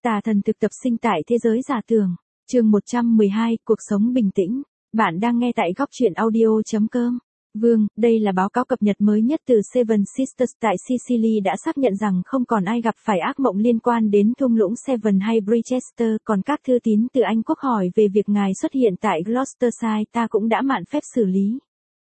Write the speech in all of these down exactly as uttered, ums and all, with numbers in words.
Tà thần thực tập sinh tại thế giới giả tưởng. Chương một trăm mười hai, cuộc sống bình tĩnh. Bạn đang nghe tại góc truyện audio chấm com. Vương, đây là báo cáo cập nhật mới nhất từ Seven Sisters tại Sicily đã xác nhận rằng không còn ai gặp phải ác mộng liên quan đến thung lũng Severn hay Bridgester, còn các thư tín từ Anh Quốc hỏi về việc ngài xuất hiện tại Gloucestershire ta cũng đã mạn phép xử lý.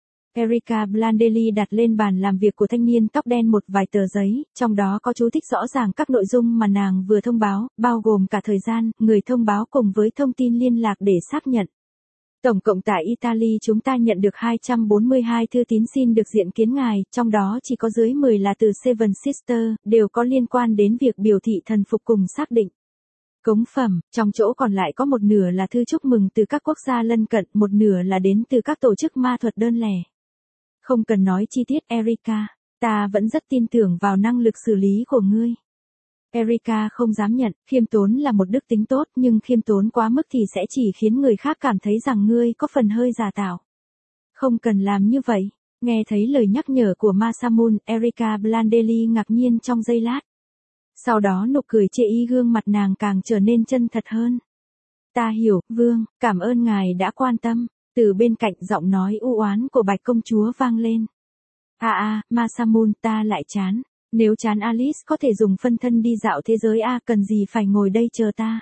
Erica Blandelli đặt lên bàn làm việc của thanh niên tóc đen một vài tờ giấy, trong đó có chú thích rõ ràng các nội dung mà nàng vừa thông báo, bao gồm cả thời gian, người thông báo cùng với thông tin liên lạc để xác nhận. Tổng cộng tại Italy chúng ta nhận được hai trăm bốn mươi hai thư tín xin được diện kiến ngài, trong đó chỉ có dưới mười là từ Seven Sisters, đều có liên quan đến việc biểu thị thần phục cùng xác định cống phẩm, trong chỗ còn lại có một nửa là thư chúc mừng từ các quốc gia lân cận, một nửa là đến từ các tổ chức ma thuật đơn lẻ. Không cần nói chi tiết Erica, ta vẫn rất tin tưởng vào năng lực xử lý của ngươi. Erica không dám nhận, khiêm tốn là một đức tính tốt nhưng khiêm tốn quá mức thì sẽ chỉ khiến người khác cảm thấy rằng ngươi có phần hơi giả tạo. Không cần làm như vậy. Nghe thấy lời nhắc nhở của Masamune, Erica Blandelli ngạc nhiên trong giây lát. Sau đó nụ cười chê y gương mặt nàng càng trở nên chân thật hơn. Ta hiểu, Vương, cảm ơn ngài đã quan tâm. Từ bên cạnh giọng nói u oán của Bạch công chúa vang lên. À à, Masamune, ta lại chán. Nếu chán Alice có thể dùng phân thân đi dạo thế giới a, à, cần gì phải ngồi đây chờ ta.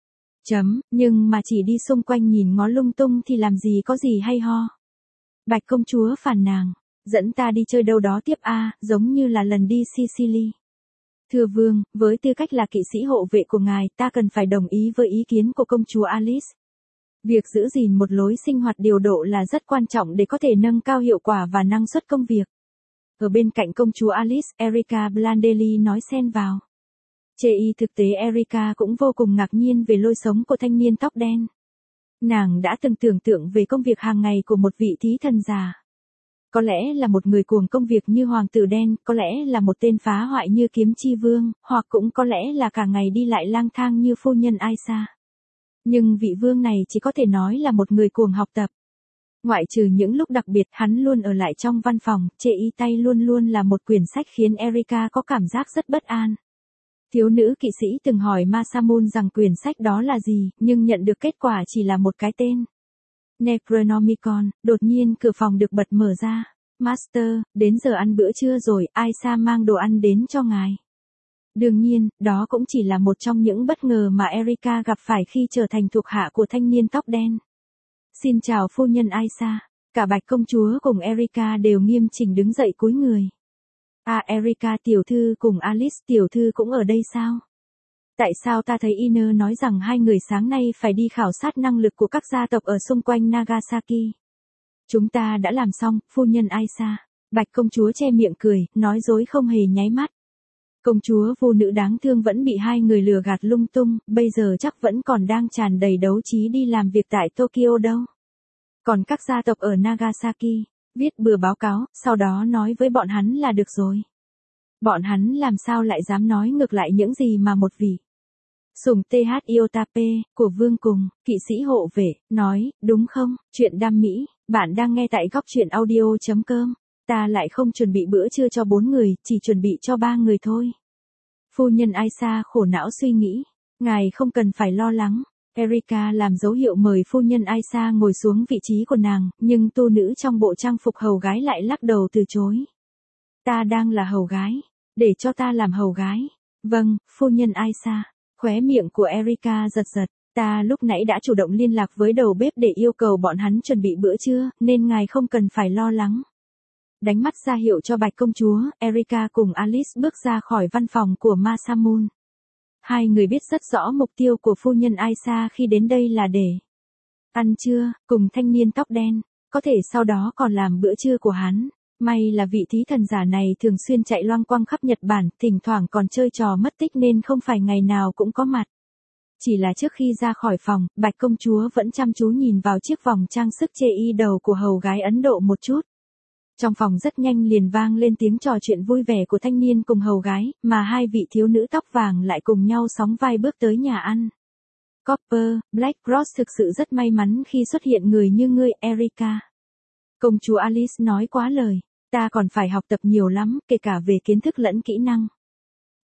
Chấm, nhưng mà chỉ đi xung quanh nhìn ngó lung tung thì làm gì có gì hay ho. Bạch công chúa phàn nàn, dẫn ta đi chơi đâu đó tiếp a, à, giống như là lần đi Sicily. Thưa Vương, với tư cách là kỵ sĩ hộ vệ của ngài, ta cần phải đồng ý với ý kiến của công chúa Alice. Việc giữ gìn một lối sinh hoạt điều độ là rất quan trọng để có thể nâng cao hiệu quả và năng suất công việc. Ở bên cạnh công chúa Alice, Erica Blandelli nói xen vào. Chê y thực tế Erica cũng vô cùng ngạc nhiên về lối sống của thanh niên tóc đen. Nàng đã từng tưởng tượng về công việc hàng ngày của một vị thí thần già. Có lẽ là một người cuồng công việc như hoàng tử đen, có lẽ là một tên phá hoại như kiếm chi vương, hoặc cũng có lẽ là cả ngày đi lại lang thang như phu nhân Aisa. Nhưng vị vương này chỉ có thể nói là một người cuồng học tập. Ngoại trừ những lúc đặc biệt hắn luôn ở lại trong văn phòng, chê y tay luôn luôn là một quyển sách khiến Erica có cảm giác rất bất an. Thiếu nữ kỵ sĩ từng hỏi Masamune rằng quyển sách đó là gì, nhưng nhận được kết quả chỉ là một cái tên. Necronomicon. Đột nhiên cửa phòng được bật mở ra. Master, đến giờ ăn bữa trưa rồi, Aisa mang đồ ăn đến cho ngài. Đương nhiên, đó cũng chỉ là một trong những bất ngờ mà Erica gặp phải khi trở thành thuộc hạ của thanh niên tóc đen. Xin chào phu nhân Aisa. Cả Bạch công chúa cùng Erica đều nghiêm chỉnh đứng dậy cúi người. À, Erica tiểu thư cùng Alice tiểu thư cũng ở đây sao? Tại sao ta thấy Iner nói rằng hai người sáng nay phải đi khảo sát năng lực của các gia tộc ở xung quanh Nagasaki? Chúng ta đã làm xong, phu nhân Aisa. Bạch công chúa che miệng cười, nói dối không hề nháy mắt. Công chúa vô nữ đáng thương vẫn bị hai người lừa gạt lung tung, bây giờ chắc vẫn còn đang tràn đầy đấu trí đi làm việc tại Tokyo đâu. Còn các gia tộc ở Nagasaki, viết bừa báo cáo, sau đó nói với bọn hắn là được rồi. Bọn hắn làm sao lại dám nói ngược lại những gì mà một vị Sùng tê hát Iotape, của vương cùng, kỵ sĩ hộ vệ, nói, đúng không? Chuyện đam mỹ, bạn đang nghe tại góc truyện audio chấm com. Ta lại không chuẩn bị bữa trưa cho bốn người, chỉ chuẩn bị cho ba người thôi. Phu nhân Aisa khổ não suy nghĩ. Ngài không cần phải lo lắng. Erica làm dấu hiệu mời phu nhân Aisa ngồi xuống vị trí của nàng, nhưng tu nữ trong bộ trang phục hầu gái lại lắc đầu từ chối. Ta đang là hầu gái. Để cho ta làm hầu gái. Vâng, phu nhân Aisa. Khóe miệng của Erica giật giật. Ta lúc nãy đã chủ động liên lạc với đầu bếp để yêu cầu bọn hắn chuẩn bị bữa trưa, nên ngài không cần phải lo lắng. Đánh mắt ra hiệu cho Bạch công chúa, Erica cùng Alice bước ra khỏi văn phòng của Masamune. Hai người biết rất rõ mục tiêu của phu nhân Aisa khi đến đây là để ăn trưa, cùng thanh niên tóc đen, có thể sau đó còn làm bữa trưa của hắn. May là vị thí thần giả này thường xuyên chạy loang quang khắp Nhật Bản, thỉnh thoảng còn chơi trò mất tích nên không phải ngày nào cũng có mặt. Chỉ là trước khi ra khỏi phòng, Bạch công chúa vẫn chăm chú nhìn vào chiếc vòng trang sức chê y đầu của hầu gái Ấn Độ một chút. Trong phòng rất nhanh liền vang lên tiếng trò chuyện vui vẻ của thanh niên cùng hầu gái, mà hai vị thiếu nữ tóc vàng lại cùng nhau sóng vai bước tới nhà ăn. Copper, Black Cross thực sự rất may mắn khi xuất hiện người như ngươi, Erica. Công chúa Alice nói quá lời, ta còn phải học tập nhiều lắm, kể cả về kiến thức lẫn kỹ năng.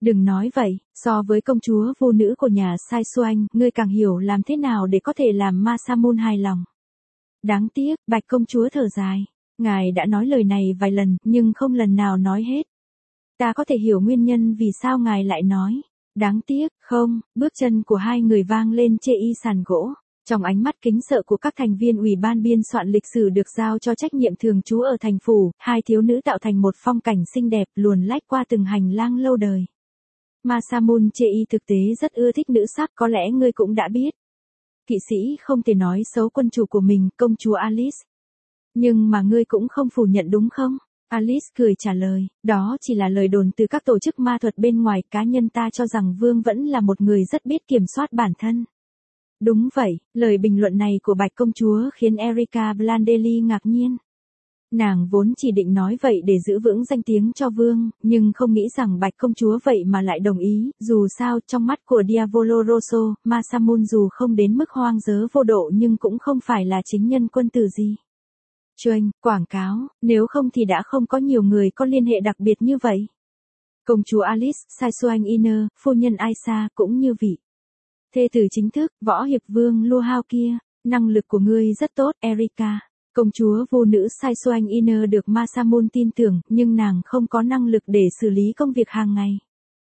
Đừng nói vậy, so với công chúa vô nữ của nhà Sai Xuanh, ngươi càng hiểu làm thế nào để có thể làm Masamune hài lòng. Đáng tiếc, Bạch công chúa thở dài. Ngài đã nói lời này vài lần, nhưng không lần nào nói hết. Ta có thể hiểu nguyên nhân vì sao ngài lại nói. Đáng tiếc, không, bước chân của hai người vang lên chê y sàn gỗ. Trong ánh mắt kính sợ của các thành viên ủy ban biên soạn lịch sử được giao cho trách nhiệm thường trú ở thành phủ, hai thiếu nữ tạo thành một phong cảnh xinh đẹp luồn lách qua từng hành lang lâu đời. Masamune chê y thực tế rất ưa thích nữ sắc, có lẽ ngươi cũng đã biết. Kỵ sĩ không thể nói xấu quân chủ của mình, công chúa Alice. Nhưng mà ngươi cũng không phủ nhận đúng không? Alice cười trả lời, đó chỉ là lời đồn từ các tổ chức ma thuật bên ngoài, cá nhân ta cho rằng Vương vẫn là một người rất biết kiểm soát bản thân. Đúng vậy, lời bình luận này của Bạch công chúa khiến Erika Blandelli ngạc nhiên. Nàng vốn chỉ định nói vậy để giữ vững danh tiếng cho Vương, nhưng không nghĩ rằng Bạch công chúa vậy mà lại đồng ý, dù sao trong mắt của Diavolo Rosso, Masamune dù không đến mức hoang dớ vô độ nhưng cũng không phải là chính nhân quân tử gì. Chuyên, quảng cáo, nếu không thì đã không có nhiều người có liên hệ đặc biệt như vậy. Công chúa Alice, Sai Xuanh Iner, phu nhân Aisa cũng như vị thê tử chính thức, võ hiệp vương Lua Hao kia, năng lực của ngươi rất tốt, Erika. Công chúa vô nữ Sai Xuanh Iner được Masamune tin tưởng, nhưng nàng không có năng lực để xử lý công việc hàng ngày.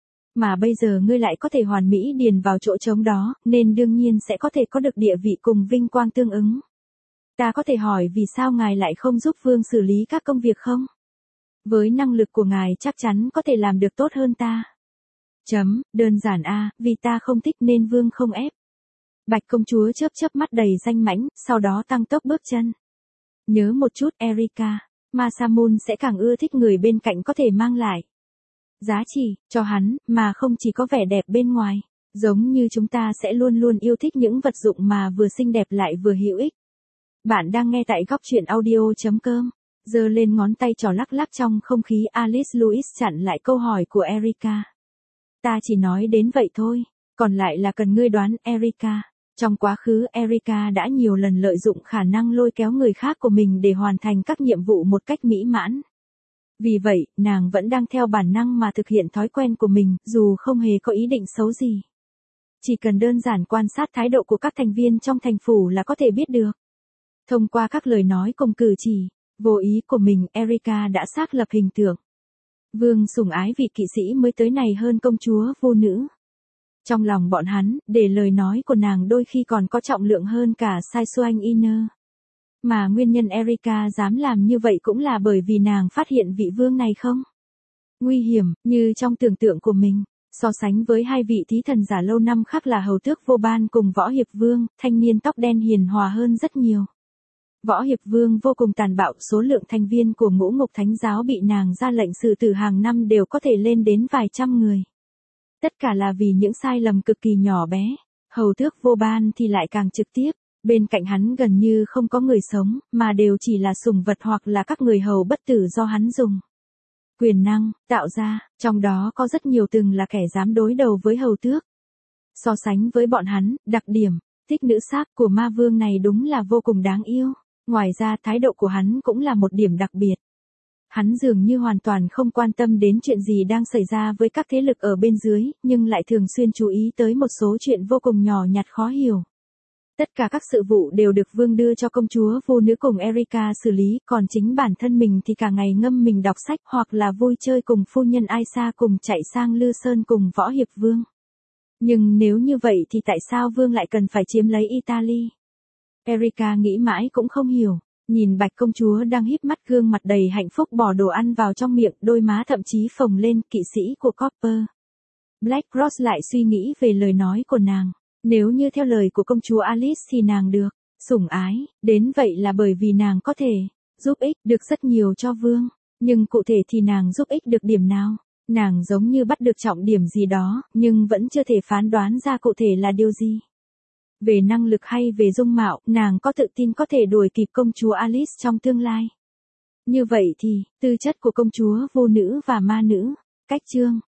Mà bây giờ ngươi lại có thể hoàn mỹ điền vào chỗ trống đó, nên đương nhiên sẽ có thể có được địa vị cùng vinh quang tương ứng. Ta có thể hỏi vì sao ngài lại không giúp Vương xử lý các công việc không? Với năng lực của ngài chắc chắn có thể làm được tốt hơn ta. Chấm, đơn giản a, vì ta không thích nên Vương không ép. Bạch công chúa chớp chớp mắt đầy danh mãnh, sau đó tăng tốc bước chân. Nhớ một chút Erika, Masamune sẽ càng ưa thích người bên cạnh có thể mang lại giá trị cho hắn, mà không chỉ có vẻ đẹp bên ngoài. Giống như chúng ta sẽ luôn luôn yêu thích những vật dụng mà vừa xinh đẹp lại vừa hữu ích. Bạn đang nghe tại góc truyện audio chấm com. Giơ lên ngón tay trỏ lắc lắc trong không khí, Alice Louis chặn lại câu hỏi của Erika. Ta chỉ nói đến vậy thôi, còn lại là cần ngươi đoán, Erika. Trong quá khứ, Erika đã nhiều lần lợi dụng khả năng lôi kéo người khác của mình để hoàn thành các nhiệm vụ một cách mỹ mãn. Vì vậy, nàng vẫn đang theo bản năng mà thực hiện thói quen của mình, dù không hề có ý định xấu gì. Chỉ cần đơn giản quan sát thái độ của các thành viên trong thành phủ là có thể biết được. Thông qua các lời nói cùng cử chỉ, vô ý của mình, Erika đã xác lập hình tượng Vương sủng ái vị kỵ sĩ mới tới này hơn công chúa vô nữ. Trong lòng bọn hắn, để lời nói của nàng đôi khi còn có trọng lượng hơn cả Sai Xuanh Iner. Mà nguyên nhân Erika dám làm như vậy cũng là bởi vì nàng phát hiện vị vương này không nguy hiểm, như trong tưởng tượng của mình. So sánh với hai vị thí thần giả lâu năm khác là hầu tước vô ban cùng võ hiệp vương, thanh niên tóc đen hiền hòa hơn rất nhiều. Võ hiệp vương vô cùng tàn bạo, số lượng thành viên của ngũ ngục thánh giáo bị nàng ra lệnh xử tử hàng năm đều có thể lên đến vài trăm người. Tất cả là vì những sai lầm cực kỳ nhỏ bé. Hầu tước vô ban thì lại càng trực tiếp, bên cạnh hắn gần như không có người sống, mà đều chỉ là sủng vật hoặc là các người hầu bất tử do hắn dùng quyền năng tạo ra, trong đó có rất nhiều từng là kẻ dám đối đầu với hầu tước. So sánh với bọn hắn, đặc điểm thích nữ sắc của ma vương này đúng là vô cùng đáng yêu. Ngoài ra thái độ của hắn cũng là một điểm đặc biệt. Hắn dường như hoàn toàn không quan tâm đến chuyện gì đang xảy ra với các thế lực ở bên dưới, nhưng lại thường xuyên chú ý tới một số chuyện vô cùng nhỏ nhặt khó hiểu. Tất cả các sự vụ đều được Vương đưa cho công chúa vô nữ cùng Erika xử lý, còn chính bản thân mình thì cả ngày ngâm mình đọc sách hoặc là vui chơi cùng phu nhân Aisa cùng chạy sang Lư Sơn cùng võ hiệp Vương. Nhưng nếu như vậy thì tại sao Vương lại cần phải chiếm lấy Italy? Erika nghĩ mãi cũng không hiểu, nhìn Bạch công chúa đang híp mắt gương mặt đầy hạnh phúc bỏ đồ ăn vào trong miệng, đôi má thậm chí phồng lên, kỵ sĩ của Copper Black Cross lại suy nghĩ về lời nói của nàng. Nếu như theo lời của công chúa Alice thì nàng được sủng ái, đến vậy là bởi vì nàng có thể giúp ích được rất nhiều cho Vương. Nhưng cụ thể thì nàng giúp ích được điểm nào? Nàng giống như bắt được trọng điểm gì đó, nhưng vẫn chưa thể phán đoán ra cụ thể là điều gì. Về năng lực hay về dung mạo, nàng có tự tin có thể đuổi kịp công chúa Alice trong tương lai. Như vậy thì, tư chất của công chúa vô nữ và ma nữ, cách chương